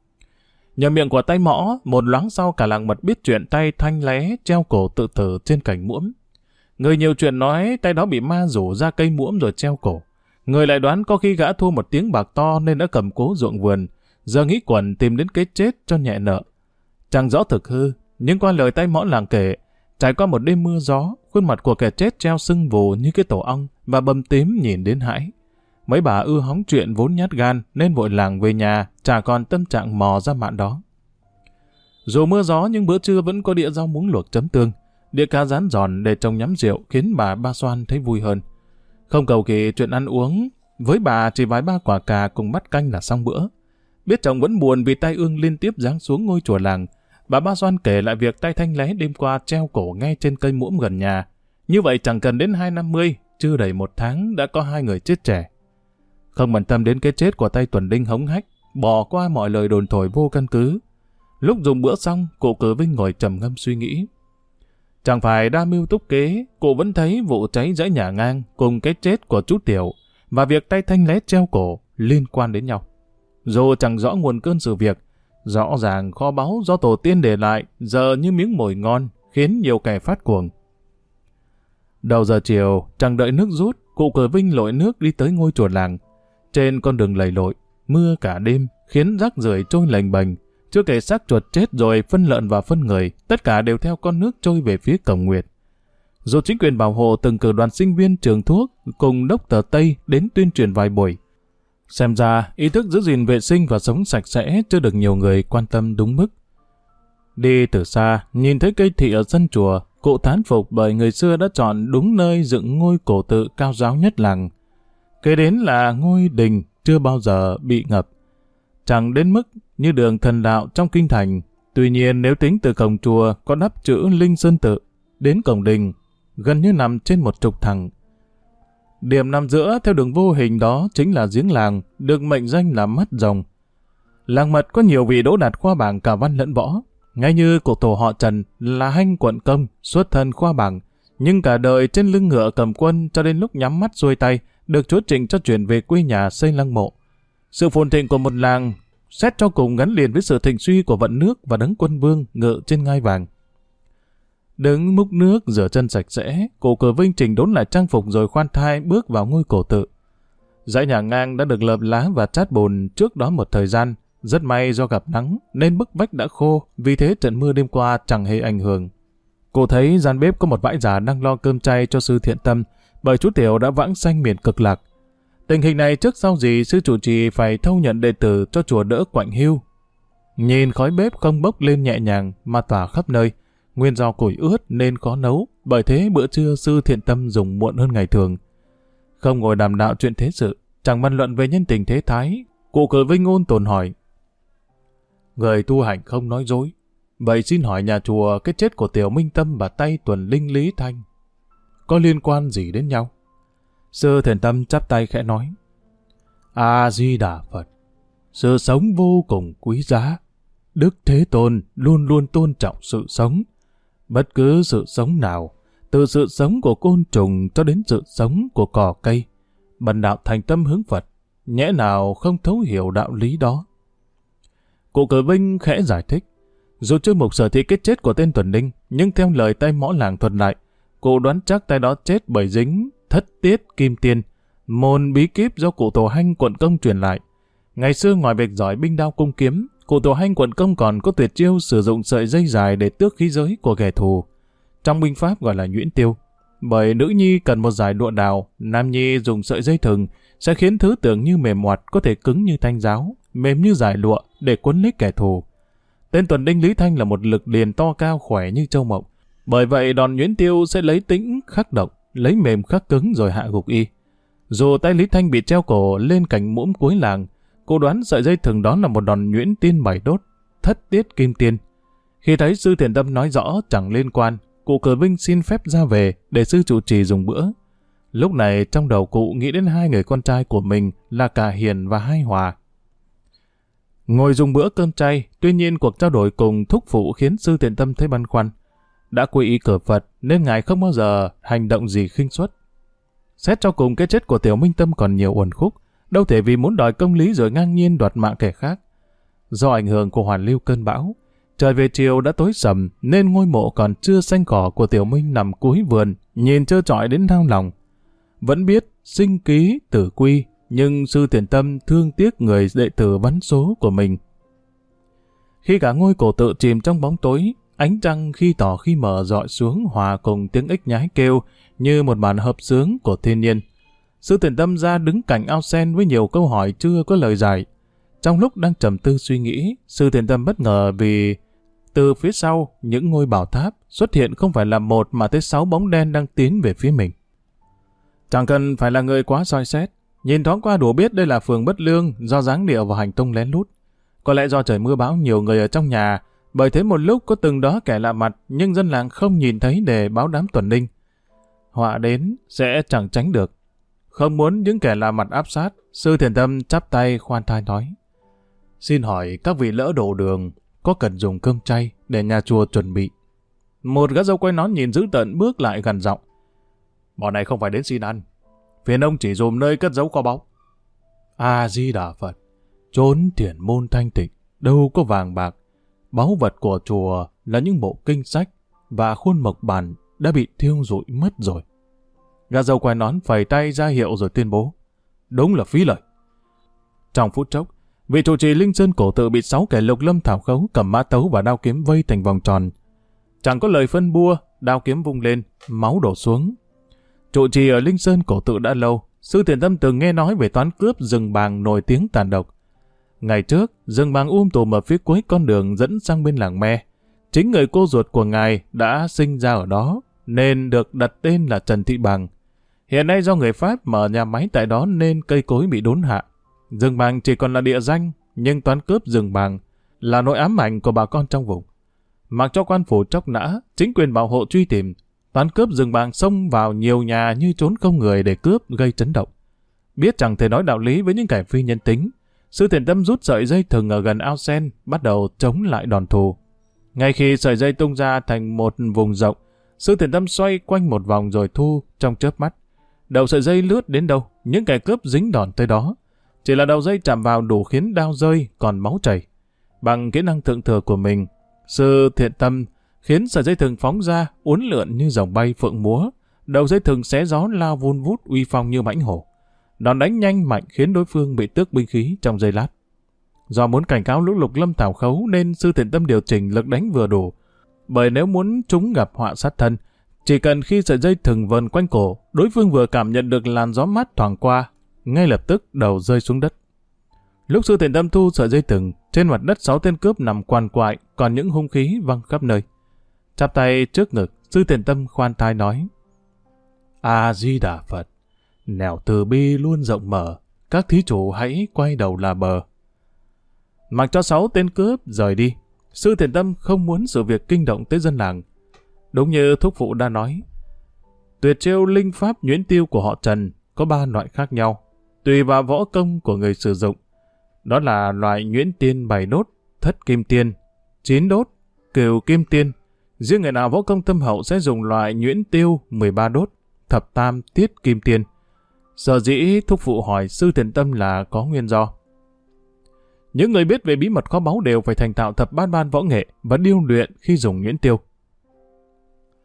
Nhờ miệng của tay mõ, một loáng sau cả làng mật biết chuyện tay thanh lé treo cổ tự tử trên cành muỗng. Người nhiều chuyện nói tay đó bị ma rủ ra cây muỗng rồi treo cổ. Người lại đoán có khi gã thua một tiếng bạc to nên đã cầm cố ruộng vườn, giờ nghĩ quẩn tìm đến cái chết cho nhẹ nợ. Chẳng rõ thực hư, nhưng qua lời tay mõ làng kể, trải qua một đêm mưa gió, khuôn mặt của kẻ chết treo sưng vù như cái tổ ong và bầm tím nhìn đến hãi. Mấy bà ưa hóng chuyện vốn nhát gan nên vội làng về nhà, chả còn tâm trạng mò ra mạn đó. Dù mưa gió nhưng bữa trưa vẫn có đĩa rau muống luộc chấm tương, đĩa cá rán giòn để chồng nhắm rượu khiến bà Ba Xoan thấy vui hơn. Không cầu kỳ chuyện ăn uống, với bà chỉ vài ba quả cà cùng bát canh là xong bữa. Biết chồng vẫn buồn vì tai ương liên tiếp giáng xuống ngôi chùa làng, bà Ba Xoan kể lại việc tay thanh lé đêm qua treo cổ ngay trên cây muỗng gần nhà. Như vậy chẳng cần đến 250, chưa đầy 1 tháng đã có 2 người chết trẻ. Không bận tâm đến cái chết của tay Tuần Đinh hống hách, bỏ qua mọi lời đồn thổi vô căn cứ. Lúc dùng bữa xong, cụ Cử Vinh ngồi trầm ngâm suy nghĩ. Chẳng phải đa mưu túc kế, cụ vẫn thấy vụ cháy dãy nhà ngang cùng cái chết của chú Tiểu và việc tay thanh lé treo cổ liên quan đến nhau. Dù chẳng rõ nguồn cơn sự việc, rõ ràng kho báu do tổ tiên để lại giờ như miếng mồi ngon khiến nhiều kẻ phát cuồng. Đầu giờ chiều, chẳng đợi nước rút, cụ Cử Vinh lội nước đi tới ngôi chùa làng. Trên con đường lầy lội, mưa cả đêm khiến rác rưởi trôi lềnh bềnh. Chưa kể xác chuột chết rồi phân lợn và phân người, tất cả đều theo con nước trôi về phía cổng Nguyệt. Dù chính quyền bảo hộ từng cử đoàn sinh viên trường thuốc cùng đốc tờ Tây đến tuyên truyền vài buổi, xem ra ý thức giữ gìn vệ sinh và sống sạch sẽ chưa được nhiều người quan tâm đúng mức. Đi từ xa, nhìn thấy cây thị ở sân chùa, cụ thán phục bởi người xưa đã chọn đúng nơi dựng ngôi cổ tự cao giáo nhất làng. Kế đến là ngôi đình chưa bao giờ bị ngập. Chẳng đến mức như đường thần đạo trong kinh thành. Tuy nhiên nếu tính từ cổng chùa có đắp chữ Linh Sơn Tự đến cổng đình, gần như nằm trên một trục thẳng. Điểm nằm giữa theo đường vô hình đó chính là giếng làng, được mệnh danh là mắt rồng. Làng Mật có nhiều vị đỗ đạt khoa bảng cả văn lẫn võ, ngay như cụ tổ họ Trần là Hanh quận công, xuất thân khoa bảng, nhưng cả đời trên lưng ngựa cầm quân cho đến lúc nhắm mắt xuôi tay, được Chúa Trịnh cho chuyển về quê nhà xây lăng mộ. Sự phồn thịnh của một làng xét cho cùng gắn liền với sự thịnh suy của vận nước và đấng quân vương ngự trên ngai vàng. Đứng múc nước rửa chân sạch sẽ, cụ Cử Vinh chỉnh đốn lại trang phục rồi khoan thai bước vào ngôi cổ tự. Dãy nhà ngang đã được lợp lá và chát bùn trước đó một thời gian. Rất may do gặp nắng nên bức vách đã khô, vì thế trận mưa đêm qua chẳng hề ảnh hưởng. Cụ thấy gian bếp có một vãi già đang lo cơm chay cho sư Thiện Tâm, bởi chú Tiểu đã vãng sanh miền cực lạc. Tình hình này trước sau gì sư chủ trì phải thâu nhận đệ tử cho chùa đỡ quạnh hiu. Nhìn khói bếp không bốc lên nhẹ nhàng mà tỏa khắp nơi, nguyên do củi ướt nên khó nấu, bởi thế bữa trưa sư Thiện Tâm dùng muộn hơn ngày thường. Không ngồi đàm đạo chuyện thế sự, chẳng bàn luận về nhân tình thế thái, cụ Cử Vinh ôn tồn hỏi: người tu hành không nói dối, vậy xin hỏi nhà chùa cái chết của Tiểu Minh Tâm và tay Tuần Linh Lý Thanh có liên quan gì đến nhau? Sư Thiện Tâm chắp tay khẽ nói: A Di Đà Phật, sự sống vô cùng quý giá. Đức Thế Tôn luôn luôn tôn trọng sự sống. Bất cứ sự sống nào, từ sự sống của côn trùng cho đến sự sống của cỏ cây, bần đạo thành tâm hướng Phật, nhẽ nào không thấu hiểu đạo lý đó. Cụ Cử Vinh khẽ giải thích: dù chưa mục sở thị cái chết của tên Tuần Đinh, nhưng theo lời tay mõ làng thuật lại, cụ đoán chắc tay đó chết bởi dính thất tiết kim tiên, môn bí kíp do cụ Tổ Hanh quận công truyền lại. Ngày xưa ngoài việc giỏi binh đao cung kiếm, cụ Tổ Hanh quận công còn có tuyệt chiêu sử dụng sợi dây dài để tước khí giới của kẻ thù. Trong binh pháp gọi là nhuyễn tiêu. Bởi nữ nhi cần một giải lụa đào, nam nhi dùng sợi dây thừng sẽ khiến thứ tưởng như mềm oặt có thể cứng như thanh giáo, mềm như giải lụa để quấn lấy kẻ thù. Tên tuần đinh Lý Thanh là một lực liền to cao khỏe như châu mộng. Bởi vậy đòn nhuyễn tiêu sẽ lấy tĩnh khắc động, lấy mềm khắc cứng rồi hạ gục y. Dù tay Lý Thanh bị treo cổ lên cành muỗng cuối làng, cô đoán sợi dây thừng đó là một đòn nhuyễn tiên 7 đốt, thất tiết kim tiên. Khi thấy sư Thiện Tâm nói rõ chẳng liên quan, cụ Cờ Vinh xin phép ra về để sư trụ trì dùng bữa. Lúc này trong đầu cụ nghĩ đến hai người con trai của mình là Cả Hiền và Hai Hòa. Ngồi dùng bữa cơm chay, tuy nhiên cuộc trao đổi cùng thúc phụ khiến sư Thiện Tâm thấy băn khoăn. Đã quy y cờ Phật nên ngài không bao giờ hành động gì khinh suất. Xét cho cùng cái chết của Tiểu Minh Tâm còn nhiều uẩn khúc, đâu thể vì muốn đòi công lý rồi ngang nhiên đoạt mạng kẻ khác. Do ảnh hưởng của hoàn lưu cơn bão, trời về chiều đã tối sầm nên ngôi mộ còn chưa xanh cỏ của Tiểu Minh nằm cuối vườn, nhìn trơ trọi đến nao lòng. Vẫn biết sinh ký tử quy, nhưng sư Thiện Tâm thương tiếc người đệ tử vắn số của mình. Khi cả ngôi cổ tự chìm trong bóng tối, ánh trăng khi tỏ khi mờ rọi xuống hòa cùng tiếng ếch nhái kêu như một màn hợp xướng của thiên nhiên. Sư Thiện Tâm ra đứng cạnh ao sen với nhiều câu hỏi chưa có lời giải. Trong lúc đang trầm tư suy nghĩ, sư Thiện Tâm bất ngờ vì từ phía sau những ngôi bảo tháp xuất hiện không phải là một mà tới 6 bóng đen đang tiến về phía mình. Chẳng cần phải là người quá soi xét, nhìn thoáng qua đủ biết đây là phường Bất Lương do dáng điệu và hành tung lén lút. Có lẽ do trời mưa bão nhiều người ở trong nhà, bởi thế một lúc có từng đó kẻ lạ mặt nhưng dân làng không nhìn thấy để báo đám tuần ninh. Họa đến sẽ chẳng tránh được. Không muốn những kẻ lạ mặt áp sát, sư Thiện Tâm chắp tay khoan thai nói: Xin hỏi các vị lỡ đổ đường có cần dùng cơm chay để nhà chùa chuẩn bị? Một gã dâu quay nón nhìn dữ tợn bước lại gần giọng: Bọn này không phải đến xin ăn, phiền ông chỉ dùm nơi cất giấu kho báu. A Di Đà Phật, chốn thiền môn thanh tịnh đâu có vàng bạc, báu vật của chùa là những bộ kinh sách và khuôn mộc bản đã bị thiêu rụi mất rồi. Gã dâu quay nón phẩy tay ra hiệu rồi tuyên bố: Đúng là phí lời. Trong phút chốc, vị trụ trì Linh Sơn cổ tự bị 6 kẻ lục lâm thảo khấu cầm mã tấu và đao kiếm vây thành vòng tròn. Chẳng có lời phân bua, đao kiếm vung lên, máu đổ xuống. Trụ trì ở Linh Sơn cổ tự đã lâu, sư Thiện Tâm từng nghe nói về toán cướp rừng bàng nổi tiếng tàn độc. Ngày trước, rừng bàng tùm ở phía cuối con đường dẫn sang bên làng Me. Chính người cô ruột của ngài đã sinh ra ở đó, nên được đặt tên là Trần Thị Bàng. Hiện nay do người Pháp mở nhà máy tại đó nên cây cối bị đốn hạ. Rừng bàng chỉ còn là địa danh, nhưng toán cướp rừng bàng là nỗi ám ảnh của bà con trong vùng. Mặc cho quan phủ tróc nã, chính quyền bảo hộ truy tìm, toán cướp rừng bàng xông vào nhiều nhà như trốn không người để cướp gây chấn động. Biết chẳng thể nói đạo lý với những kẻ phi nhân tính, sư Thiện Tâm rút sợi dây thừng ở gần ao sen, bắt đầu chống lại đòn thù. Ngay khi sợi dây tung ra thành một vùng rộng, sư Thiện Tâm xoay quanh một vòng rồi thu trong chớp mắt. Đầu sợi dây lướt đến đâu, những kẻ cướp dính đòn tới đó. Chỉ là đầu dây chạm vào đủ khiến đao rơi, còn máu chảy. Bằng kỹ năng thượng thừa của mình, sư Thiện Tâm khiến sợi dây thừng phóng ra, uốn lượn như rồng bay phượng múa. Đầu dây thừng xé gió lao vun vút uy phong như mãnh hổ. Đòn đánh nhanh mạnh khiến đối phương bị tước binh khí trong giây lát. Do muốn cảnh cáo lũ lục lâm thảo khấu nên sư Thiện Tâm điều chỉnh lực đánh vừa đủ. Bởi nếu muốn chúng gặp họa sát thân, chỉ cần khi sợi dây thừng vờn quanh cổ, đối phương vừa cảm nhận được làn gió mát thoảng qua, ngay lập tức đầu rơi xuống đất. Lúc sư Thiện Tâm thu sợi dây thừng, trên mặt đất 6 tên cướp nằm quằn quại, còn những hung khí văng khắp nơi. Chắp tay trước ngực, sư Thiện Tâm khoan thai nói: A Di Đà Phật, nẻo từ bi luôn rộng mở, các thí chủ hãy quay đầu là bờ. Mặc cho 6 tên cướp rời đi, sư Thiện Tâm không muốn sự việc kinh động tới dân làng. Đúng như thúc phụ đã nói, tuyệt chiêu linh pháp nhuyễn tiêu của họ Trần có 3 loại khác nhau, tùy vào võ công của người sử dụng. Đó là loại nhuyễn tiên 7 đốt, thất kim tiên, 9 đốt, cửu kim tiên. Riêng người nào võ công thâm hậu sẽ dùng loại nhuyễn tiêu 13 đốt, thập tam tiết kim tiên. Sở dĩ thúc phụ hỏi sư Thiện Tâm là có nguyên do. Những người biết về bí mật kho báu đều phải thành thạo thập bát ban võ nghệ và điêu luyện khi dùng nhuyễn tiêu.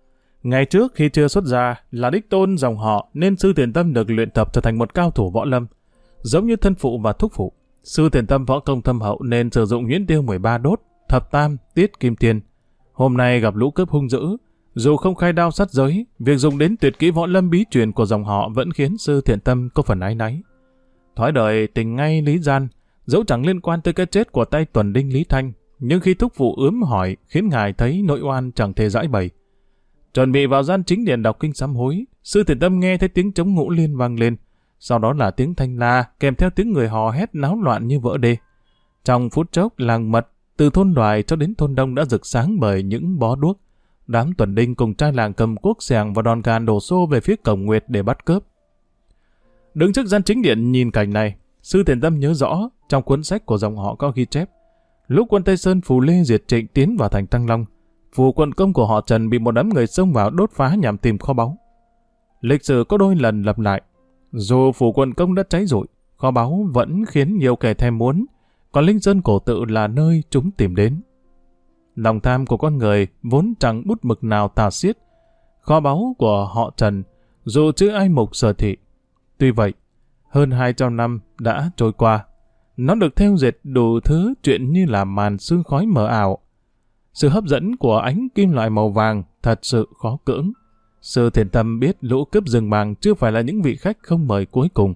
Ngày trước khi chưa xuất gia là đích tôn dòng họ nên Sư Thiền Tâm được luyện tập trở thành một cao thủ võ lâm. Giống như thân phụ và thúc phụ, Sư Thiền Tâm võ công thâm hậu nên sử dụng nhuyễn tiêu 13 đốt, thập tam, tiết kim tiền. Hôm nay gặp lũ cướp hung dữ, dù không khai đao sát giới, việc dùng đến tuyệt kỹ võ lâm bí truyền của dòng họ vẫn khiến Sư Thiền Tâm có phần áy náy. Thói đời tình ngay lý gian, dẫu chẳng liên quan tới cái chết của tay tuần đinh Lý Thanh, nhưng khi thúc phụ ướm hỏi khiến ngài thấy nội oan chẳng thể giải bày. Chuẩn bị vào gian chính điện đọc kinh sám hối, Sư Thiền Tâm nghe thấy tiếng trống ngũ liên vang lên, sau đó là tiếng thanh la kèm theo tiếng người hò hét náo loạn như vỡ đê. Trong phút chốc, làng Mật từ thôn Đoài cho đến thôn Đông đã rực sáng bởi những bó đuốc. Đám tuần đinh cùng trai làng cầm cuốc xẻng và đòn gàn đổ xô về phía cổng Nguyệt để bắt cướp. Đứng trước gian chính điện nhìn cảnh này, Sư Thiền Tâm nhớ rõ trong cuốn sách của dòng họ có ghi chép lúc quân Tây Sơn Phù Lê diệt Trịnh tiến vào thành Tăng Long, Phù quận công của họ Trần bị một đám người xông vào đốt phá nhằm tìm kho báu. Lịch sử có đôi lần lặp lại, dù Phù quận công đã cháy rụi, kho báu vẫn khiến nhiều kẻ thèm muốn, còn Linh Sơn Cổ Tự là nơi chúng tìm đến. Lòng tham của con người vốn chẳng bút mực nào tà xiết. Kho báu của họ Trần, dù chưa ai mục sở thị. Tuy vậy, hơn 200 năm đã trôi qua, nó được thêu dệt đủ thứ chuyện như là màn sương khói mờ ảo. Sự hấp dẫn của ánh kim loại màu vàng thật sự khó cưỡng. Sư Thiền Tâm biết lũ cướp rừng vàng chưa phải là những vị khách không mời cuối cùng.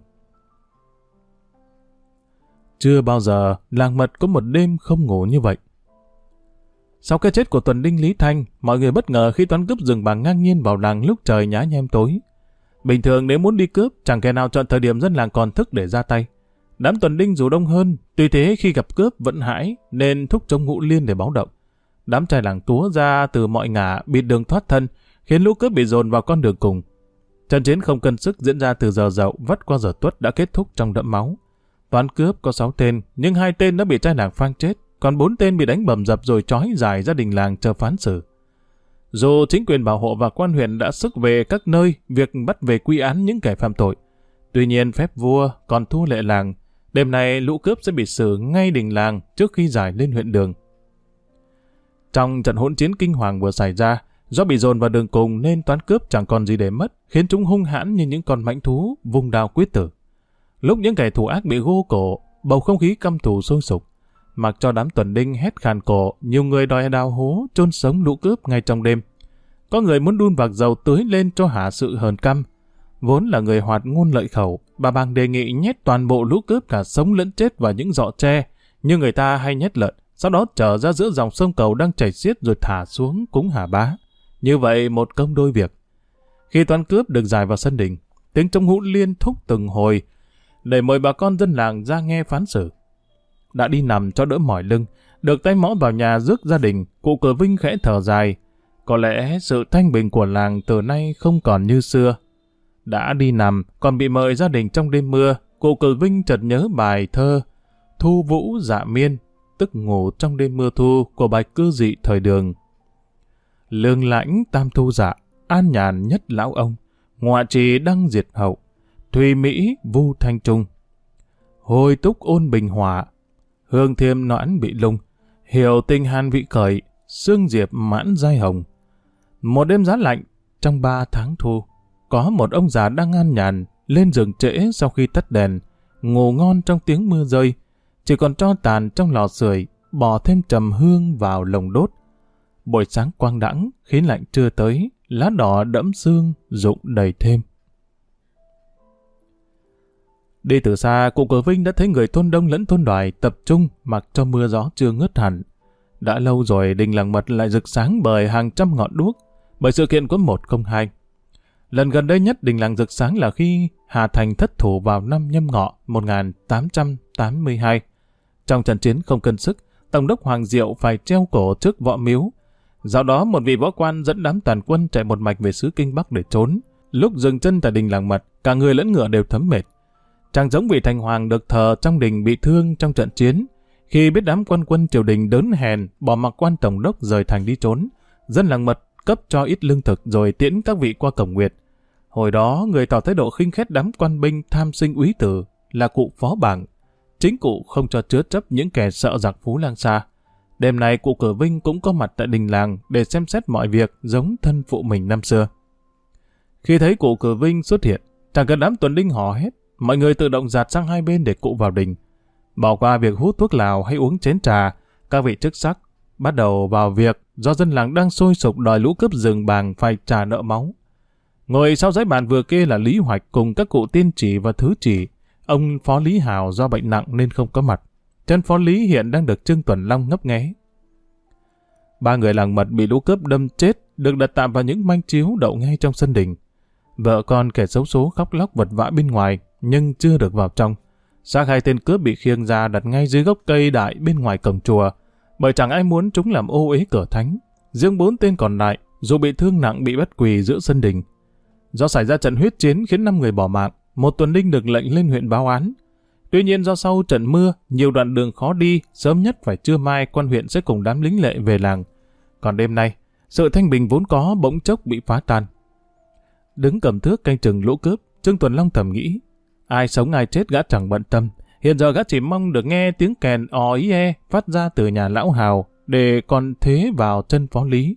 Chưa bao giờ làng Mật có một đêm không ngủ như vậy. Sau cái chết của tuần đinh Lý Thanh, mọi người bất ngờ khi toán cướp rừng vàng ngang nhiên vào làng lúc trời nhá nhem tối. Bình thường nếu muốn đi cướp, chẳng kẻ nào chọn thời điểm dân làng còn thức để ra tay. Đám tuần đinh dù đông hơn, tuy thế khi gặp cướp vẫn hãi nên thúc trống ngũ liên để báo động. Đám trai làng túa ra từ mọi ngả bịt đường thoát thân, khiến lũ cướp bị dồn vào con đường cùng. Trận chiến không cân sức diễn ra từ giờ Dậu vắt qua giờ Tuất đã kết thúc trong đẫm máu. Toán cướp có 6 tên, nhưng 2 tên đã bị trai làng phang chết, còn 4 tên bị đánh bầm dập rồi trói dài gia đình làng chờ phán xử. Dù chính quyền bảo hộ và quan huyện đã sức về các nơi việc bắt về quy án những kẻ phạm tội, tuy nhiên phép vua còn thua lệ làng. Đêm nay lũ cướp sẽ bị xử ngay đình làng trước khi giải lên huyện đường. Trong trận hỗn chiến kinh hoàng vừa xảy ra, do bị dồn vào đường cùng nên toán cướp chẳng còn gì để mất, khiến chúng hung hãn như những con mãnh thú vung đao quyết tử. Lúc những kẻ thủ ác bị gô cổ, bầu không khí căm thù sôi sục. Mặc cho đám tuần đinh hét khàn cổ, nhiều người đòi đào hố chôn sống lũ cướp ngay trong đêm. Có người muốn đun vạc dầu tưới lên cho hả sự hờn căm. Vốn là người hoạt ngôn lợi khẩu, bà Bàng đề nghị nhét toàn bộ lũ cướp cả sống lẫn chết vào những giọ tre, như người ta hay nhét lợn, sau đó trở ra giữa dòng sông cầu đang chảy xiết rồi thả xuống cúng Hà Bá. Như vậy một công đôi việc. Khi toán cướp được giải vào sân đình, tiếng trống hũ liên thúc từng hồi để mời bà con dân làng ra nghe phán xử. Đã đi nằm cho đỡ mỏi lưng, được tay mõ vào nhà rước gia đình, cụ Cờ Vinh khẽ thở dài. Có lẽ sự thanh bình của làng từ nay không còn như xưa. Đã đi nằm, còn bị mời gia đình trong đêm mưa, cụ Cờ Vinh chợt nhớ bài thơ Thu Vũ Dạ Miên, tức ngủ trong đêm mưa thu của Bạch Cư Dị thời Đường. Lương lãnh tam thu dạ, an nhàn nhất lão ông, ngọa trì đăng diệt hậu, thùy mỹ vu thanh trung. Hồi túc ôn bình hỏa, hương thiêm noãn bị lung, hiểu tình hàn vị khởi, sương diệp mãn giai hồng. Một đêm giá lạnh, trong 3 tháng thu, có một ông già đang an nhàn, lên giường trễ sau khi tắt đèn, ngủ ngon trong tiếng mưa rơi, chỉ còn tro tàn trong lò sưởi, bỏ thêm trầm hương vào lồng đốt. Buổi sáng quang đãng, khí lạnh trưa tới, lá đỏ đẫm sương rụng đầy thêm. Đi từ xa, cụ Cờ Vinh đã thấy người thôn Đông lẫn thôn Đoài tập trung mặc cho mưa gió chưa ngớt hẳn. Đã lâu rồi đình làng Mật lại rực sáng bởi hàng trăm ngọn đuốc, bởi sự kiện có 102. Lần gần đây nhất đình làng rực sáng là khi Hà Thành thất thủ vào năm Nhâm Ngọ 1882. Trong trận chiến không cân sức, Tổng đốc Hoàng Diệu phải treo cổ trước võ miếu. Dạo đó một vị võ quan dẫn đám tàn quân chạy một mạch về xứ Kinh Bắc để trốn. Lúc dừng chân tại đình làng Mật, cả người lẫn ngựa đều thấm mệt. Chẳng giống vị thành hoàng được thờ trong đình bị thương trong trận chiến. Khi biết đám quan quân triều đình đớn hèn, bỏ mặc quan tổng đốc rời thành đi trốn, dân làng Mật cấp cho ít lương thực rồi tiễn các vị qua cổng Nguyệt. Hồi đó người tỏ thái độ khinh khét đám quan binh tham sinh úy tử là cụ Phó Bảng. Chính cụ không cho chứa chấp những kẻ sợ giặc Phú Lang Sa. Đêm nay cụ Cử Vinh cũng có mặt tại đình làng để xem xét mọi việc giống thân phụ mình năm xưa. Khi thấy cụ Cử Vinh xuất hiện, chẳng cần đám tuần đinh hò hét, mọi người tự động dạt sang hai bên để cụ vào đình. Bỏ qua việc hút thuốc lào hay uống chén trà, các vị chức sắc bắt đầu vào việc do dân làng đang sôi sục đòi lũ cướp rừng bàng phải trả nợ máu. Ngồi sau dãy bàn vừa kia là Lý Hoạch cùng các cụ tiên chỉ và thứ chỉ. Ông Phó Lý Hào do bệnh nặng nên không có mặt. Chân Phó Lý hiện đang được Trương Tuần Long ngấp nghé. Ba người làng Mật bị lũ cướp đâm chết được đặt tạm vào những manh chiếu đậu ngay trong sân đình. Vợ con kẻ xấu số khóc lóc vật vã bên ngoài nhưng chưa được vào trong. Xác hai tên cướp bị khiêng ra đặt ngay dưới gốc cây đại bên ngoài cổng chùa, bởi chẳng ai muốn chúng làm ô uế cửa thánh. Riêng 4 tên còn lại dù bị thương nặng bị bắt quỳ giữa sân đình. Do xảy ra trận huyết chiến khiến 5 người bỏ mạng, một tuần đinh được lệnh lên huyện báo án. Tuy nhiên do sau trận mưa, nhiều đoạn đường khó đi, sớm nhất phải trưa mai quan huyện sẽ cùng đám lính lệ về làng. Còn đêm nay, sự thanh bình vốn có bỗng chốc bị phá tan. Đứng cầm thước canh chừng lũ cướp, Trương Tuần Long thầm nghĩ, ai sống ai chết gã chẳng bận tâm. Hiện giờ gã chỉ mong được nghe tiếng kèn ò ý e phát ra từ nhà lão Hào để còn thế vào chân Phó Lý.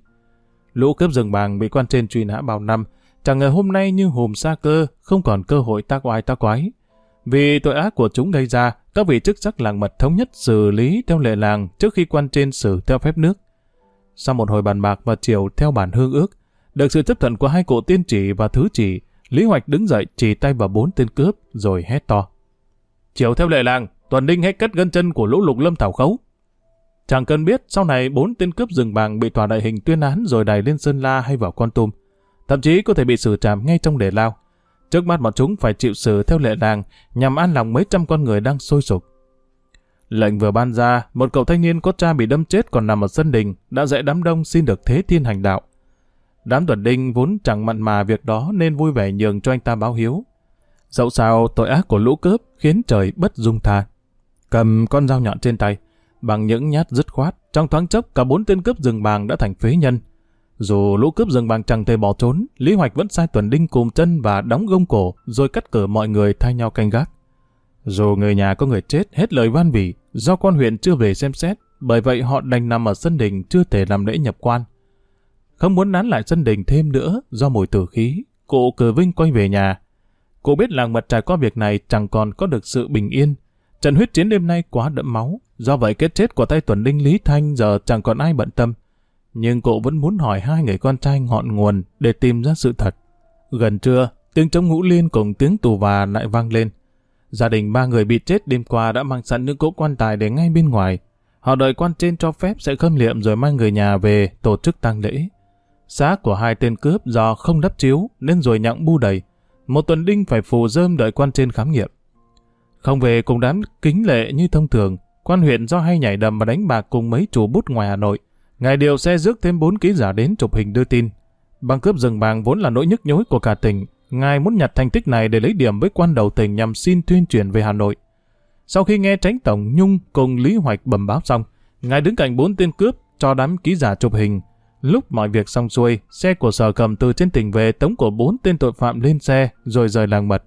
Lũ cướp rừng bàng bị quan trên truy nã bao năm, chẳng ngờ hôm nay như hùm sa cơ, không còn cơ hội tác oai tác quái. Vì tội ác của chúng gây ra, các vị chức sắc làng Mật thống nhất xử lý theo lệ làng trước khi quan trên xử theo phép nước. Sau một hồi bàn bạc và chiều theo bản hương ước, được sự chấp thuận của hai cụ tiên chỉ và thứ chỉ, Lý Hoạch đứng dậy chỉ tay vào 4 tên cướp rồi hét to. Chiều theo lệ làng, tuần đinh hãy cắt gân chân của lũ lục lâm thảo khấu. Chẳng cần biết sau này 4 tên cướp rừng bàng bị tòa đại hình tuyên án rồi đày lên Sơn La hay vào Kon Tum. Thậm chí có thể bị xử trảm ngay trong đề lao. Trước mắt bọn chúng phải chịu xử theo lệ làng nhằm an lòng mấy trăm con người đang sôi sục. Lệnh vừa ban ra, một cậu thanh niên có cha bị đâm chết còn nằm ở sân đình đã dạy đám đông xin được thế thiên hành đạo. Đám tuần đinh vốn chẳng mặn mà việc đó nên vui vẻ nhường cho anh ta báo hiếu. Dẫu sao tội ác của lũ cướp khiến trời bất dung tha. Cầm con dao nhọn trên tay, bằng những nhát dứt khoát, trong thoáng chốc cả 4 tên cướp rừng bàng đã thành phế nhân. Dù lũ cướp rừng bàng chẳng thể bỏ trốn, Lý Hoạch vẫn sai tuần đinh cùm chân và đóng gông cổ rồi cắt cử mọi người thay nhau canh gác. Dù người nhà có người chết hết lời van vỉ, do quan huyện chưa về xem xét, bởi vậy họ đành nằm ở sân đình chưa thể làm lễ nhập quan. Không muốn nán lại sân đình thêm nữa do mùi tử khí, cụ Cử Vinh quay về nhà. Cụ biết làng Mật trải qua việc này chẳng còn có được sự bình yên. Trận huyết chiến đêm nay quá đẫm máu, do vậy cái chết của tay tuần đinh Lý Thanh giờ chẳng còn ai bận tâm. Nhưng cụ vẫn muốn hỏi hai người con trai ngọn nguồn để tìm ra sự thật. Gần trưa, tiếng trống ngũ liên cùng tiếng tù và lại vang lên. Gia đình 3 người bị chết đêm qua đã mang sẵn những cỗ quan tài để ngay bên ngoài. Họ đợi quan trên cho phép sẽ khâm liệm rồi mang người nhà về tổ chức tang lễ. Xác của 2 tên cướp do không đắp chiếu nên rồi nhặng bu đầy. Một tuần đinh phải phù rơm đợi quan trên khám nghiệm. Không về cùng đám kính lệ như thông thường, quan huyện do hay nhảy đầm và đánh bạc cùng mấy chủ bút ngoài Hà Nội. Ngài điều xe rước thêm 4 ký giả đến chụp hình đưa tin. Băng cướp rừng bàng vốn là nỗi nhức nhối của cả tỉnh. Ngài muốn nhặt thành tích này để lấy điểm với quan đầu tỉnh nhằm xin tuyên truyền về Hà Nội. Sau khi nghe Tránh Tổng Nhung cùng Lý Hoạch bẩm báo xong, Ngài đứng cạnh 4 tên cướp cho đám ký giả chụp hình. Lúc mọi việc xong xuôi, xe của Sở Cầm từ trên tỉnh về tống của 4 tên tội phạm lên xe rồi rời làng Mật.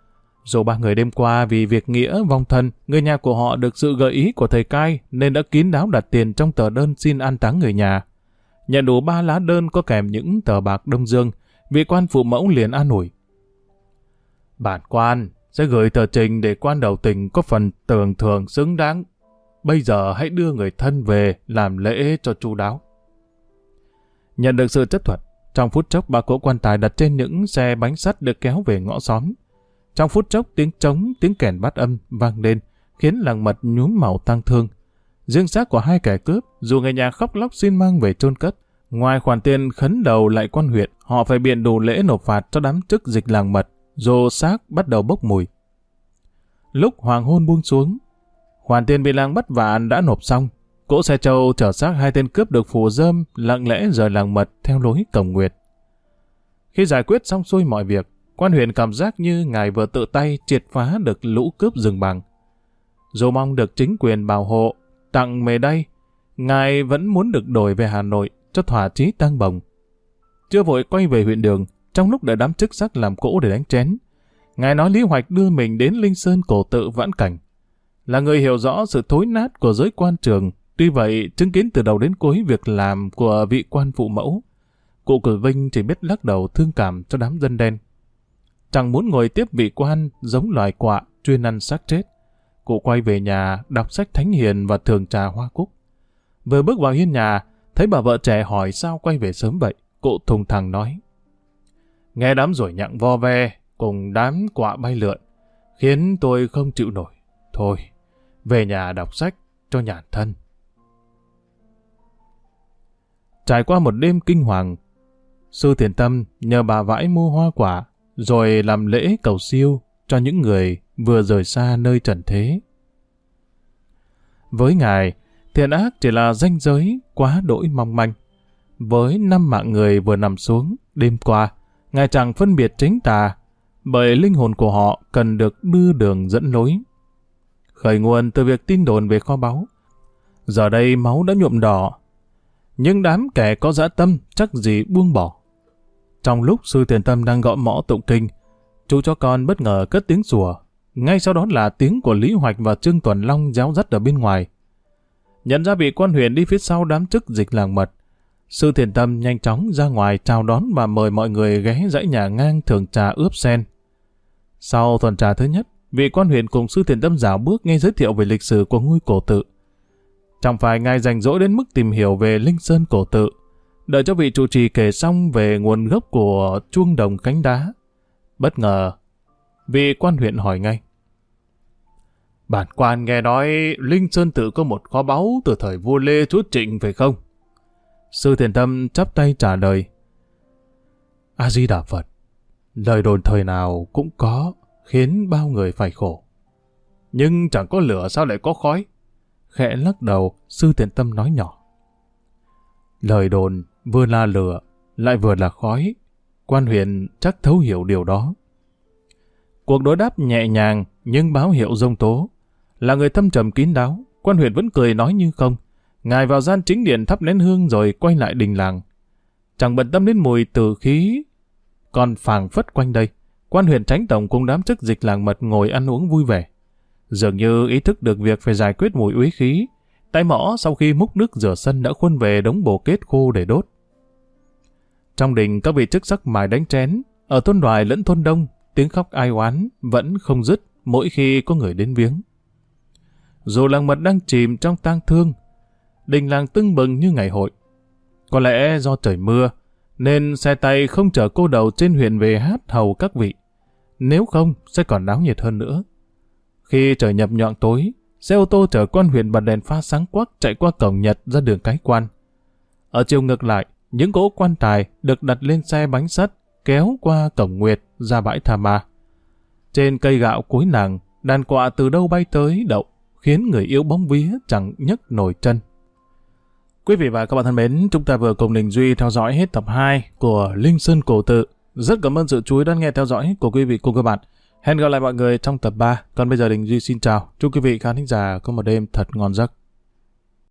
Dù 3 người đêm qua vì việc nghĩa vong thân, người nhà của họ được sự gợi ý của thầy cai nên đã kín đáo đặt tiền trong tờ đơn xin an táng người nhà. Nhận đủ 3 lá đơn có kèm những tờ bạc Đông Dương, vị quan phụ mẫu liền an ủi. Bản quan sẽ gửi tờ trình để quan đầu tỉnh có phần tưởng thưởng xứng đáng. Bây giờ hãy đưa người thân về làm lễ cho chu đáo. Nhận được sự chấp thuận, trong phút chốc 3 cỗ quan tài đặt trên những xe bánh sắt được kéo về ngõ xóm. Trong phút chốc tiếng trống, tiếng kèn bát âm vang lên, khiến làng Mật nhuốm màu tang thương. Riêng xác của 2 kẻ cướp, dù người nhà khóc lóc xin mang về chôn cất, ngoài khoản tiền khấn đầu lại quan huyện, họ phải biện đủ lễ nộp phạt cho đám chức dịch làng Mật, rồi xác bắt đầu bốc mùi. Lúc hoàng hôn buông xuống, khoản tiền bị làng Bất Vạn đã nộp xong. Cỗ xe trâu chở xác 2 tên cướp được phủ rơm lặng lẽ rời làng Mật theo lối Cổng Nguyệt. Khi giải quyết xong xuôi mọi việc, quan huyện cảm giác như ngài vừa tự tay triệt phá được lũ cướp rừng bàng. Dù mong được chính quyền bảo hộ, tặng mề đây, ngài vẫn muốn được đổi về Hà Nội cho thỏa chí tang bồng. Chưa vội quay về huyện Đường, trong lúc đợi đám chức sắc làm cỗ để đánh chén, ngài nói Lý Hoạch đưa mình đến Linh Sơn cổ tự vãn cảnh. Là người hiểu rõ sự thối nát của giới quan trường, Tuy vậy, chứng kiến từ đầu đến cuối việc làm của vị quan phụ mẫu, cụ Cử Vinh chỉ biết lắc đầu thương cảm cho đám dân đen. Chẳng muốn ngồi tiếp vị quan giống loài quạ chuyên ăn xác chết. Cụ quay về nhà đọc sách thánh hiền và thưởng trà hoa cúc. Vừa bước vào hiên nhà, thấy bà vợ trẻ hỏi sao quay về sớm vậy. Cụ thùng thẳng nói: nghe đám ruồi nhặng vo ve cùng đám quạ bay lượn khiến tôi không chịu nổi. Thôi, về nhà đọc sách cho nhàn thân. Trải qua một đêm kinh hoàng, Sư Thiền Tâm nhờ bà vãi mua hoa quả rồi làm lễ cầu siêu cho những người vừa rời xa nơi trần thế. Với Ngài, thiện ác chỉ là ranh giới quá đỗi mong manh. Với 5 mạng người vừa nằm xuống đêm qua, Ngài chẳng phân biệt chính tà, bởi linh hồn của họ cần được đưa đường dẫn lối. Khởi nguồn từ việc tin đồn về kho báu, giờ đây máu đã nhuộm đỏ, nhưng đám kẻ có dã tâm chắc gì buông bỏ. Trong lúc Sư Thiền Tâm đang gõ mõ tụng kinh, chú chó con bất ngờ cất tiếng sủa, ngay sau đó là tiếng của Lý Hoạch và Trương Tuần Long réo rắt ở bên ngoài. Nhận ra vị quan huyền đi phía sau đám chức dịch làng mật, Sư Thiền Tâm nhanh chóng ra ngoài chào đón và mời mọi người ghé dãy nhà ngang thưởng trà ướp sen. Sau tuần trà thứ nhất, vị quan huyền cùng Sư Thiền Tâm dạo bước nghe giới thiệu về lịch sử của ngôi cổ tự. Chẳng phải Ngài rảnh rỗi đến mức tìm hiểu về Linh Sơn cổ tự. Đợi cho vị trụ trì kể xong về nguồn gốc của chuông đồng cánh đá, bất ngờ vị quan huyện hỏi ngay: bản quan nghe nói Linh Sơn tự có một kho báu từ thời vua Lê Chúa Trịnh phải không? Sư Thiền Tâm chắp tay trả lời: A Di Đà Phật, lời đồn thời nào cũng có, khiến bao người phải khổ. Nhưng chẳng có lửa sao lại có khói? Khẽ lắc đầu, Sư Thiền Tâm nói nhỏ: lời đồn vừa là lửa, lại vừa là khói. Quan huyện chắc thấu hiểu điều đó. Cuộc đối đáp nhẹ nhàng nhưng báo hiệu giông tố. Là người thâm trầm kín đáo, quan huyện vẫn cười nói như không. Ngài vào gian chính điện thắp nén hương rồi quay lại đình làng. Chẳng bận tâm đến mùi tử khí còn phảng phất quanh đây. Quan huyện Tránh Tổng cùng đám chức dịch làng mật ngồi ăn uống vui vẻ. Dường như ý thức được việc phải giải quyết mùi uế khí, tay mõ sau khi múc nước rửa sân đã khuân về đống bồ kết khô để đốt. Trong đình các vị chức sắc mài đánh chén, ở thôn Đoài lẫn thôn Đông, tiếng khóc ai oán vẫn không dứt mỗi khi có người đến viếng. Dù làng mật đang chìm trong tang thương, đình làng tưng bừng như ngày hội. Có lẽ do trời mưa, nên xe tay không chở cô đầu trên huyện về hát hầu các vị. Nếu không, sẽ còn náo nhiệt hơn nữa. Khi trời nhập nhọn tối, xe ô tô chở quan huyện bật đèn pha sáng quắc chạy qua cổng Nhật ra đường Cái Quan. Ở chiều ngược lại, những cỗ quan tài được đặt lên xe bánh sắt kéo qua cổng Nguyệt ra bãi Tha Ma. Trên cây gạo cuối nàng, đàn quạ từ đâu bay tới đậu, khiến người yêu bóng vía chẳng nhấc nổi chân. Quý vị và các bạn thân mến, chúng ta vừa cùng Đình Duy theo dõi hết tập 2 của Linh Sơn Cổ Tự. Rất cảm ơn sự chú ý đón nghe theo dõi của quý vị cùng các bạn. Hẹn gặp lại mọi người trong tập 3. Còn bây giờ Đình Duy xin chào. Chúc quý vị khán thính giả có một đêm thật ngon giấc.